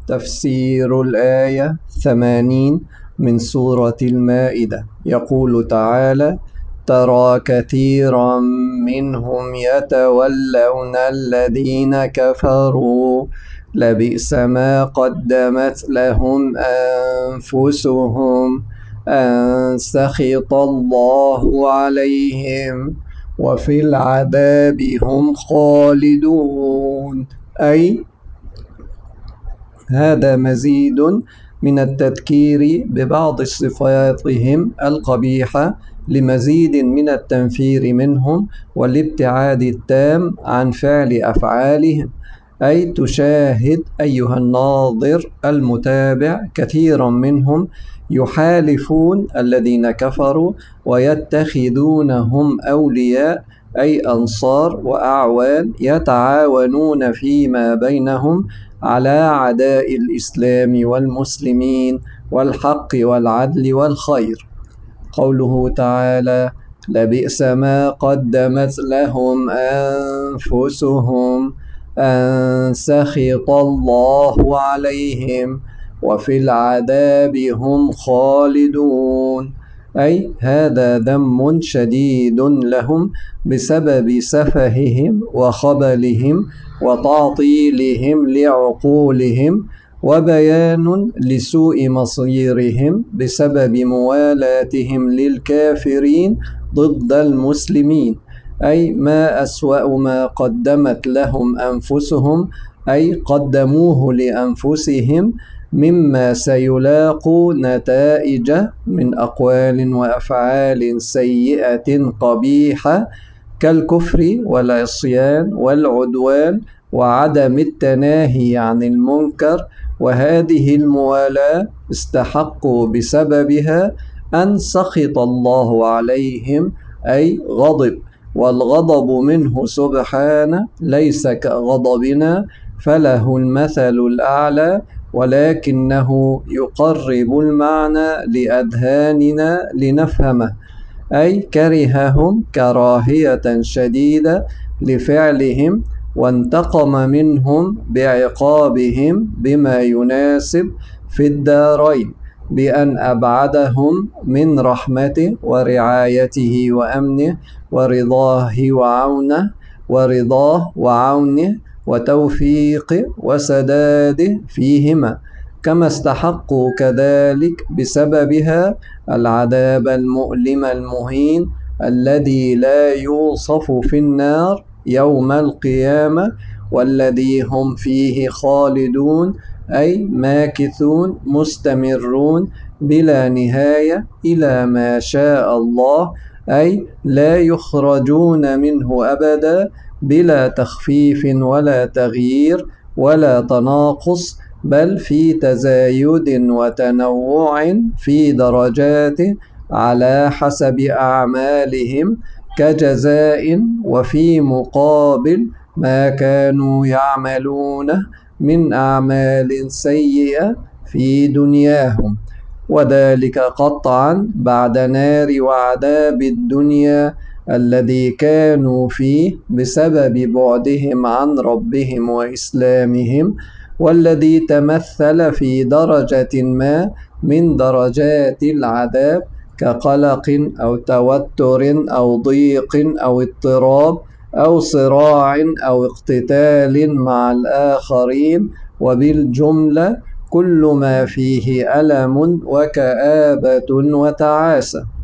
تفسير الآية 80 من سورة المائدة. يقول تعالى: ترى كثيرا منهم يتولون الذين كفروا لبئس ما قدمت لهم أنفسهم أن سخط الله عليهم وفي العذاب هم خالدون. أي هذا مزيد من التذكير ببعض صفاتهم القبيحة لمزيد من التنفير منهم والابتعاد التام عن فعل أفعالهم. أي تشاهد أيها الناظر المتابع كثيرا منهم يحالفون الذين كفروا ويتخذونهم أولياء أي أنصار وأعوان، يتعاونون فيما بينهم على عداء الإسلام والمسلمين والحق والعدل والخير. قوله تعالى: لبئس ما قدمت لهم أنفسهم أن سخط الله عليهم وفي العذاب هم خالدون. أي هذا ذم شديد لهم بسبب سفههم وخبلهم وتعطيلهم لعقولهم، وبيان لسوء مصيرهم بسبب موالاتهم للكافرين ضد المسلمين. أي ما أسوأ ما قدمت لهم أنفسهم، أي قدموه لأنفسهم مما سيلاقوا نتائج من أقوال وأفعال سيئة قبيحة كالكفر والعصيان والعدوان وعدم التناهي عن المنكر. وهذه الموالاة استحقوا بسببها أن سخط الله عليهم، أي غضب، والغضب منه سبحانه ليس كغضبنا فله المثل الأعلى، ولكنه يقرب المعنى لأذهاننا لنفهمه. أي كرههم كراهية شديدة لفعلهم وانتقم منهم بعقابهم بما يناسب في الدارين، بأن أبعدهم من رحمته ورعايته وأمنه ورضاه وعونه وتوفيقه وسداده فيهما، كما استحقوا كذلك بسببها العذاب المؤلم المهين الذي لا يوصف في النار يوم القيامة، والذي هم فيه خالدون، أي ماكثون مستمرون بلا نهاية إلى ما شاء الله، أي لا يخرجون منه أبدا بلا تخفيف ولا تغيير ولا تناقص، بل في تزايد وتنوع في درجاته على حسب أعمالهم كجزاء وفي مقابل ما كانوا يعملونه من أعمال سيئة في دنياهم، وذلك قطعا بعد نار وعذاب الدنيا الذي كانوا فيه بسبب بعدهم عن ربهم وإسلامهم، والذي تمثل في درجة ما من درجات العذاب كقلق أو توتر أو ضيق أو اضطراب أو صراع أو اقتتال مع الآخرين، وبالجملة كل ما فيه ألم وكآبة وتعاسة.